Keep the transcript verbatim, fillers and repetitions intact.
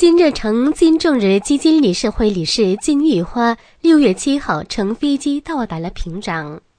金日成金正日基金理事会理事金玉花六月七号乘飞机到达了平壤。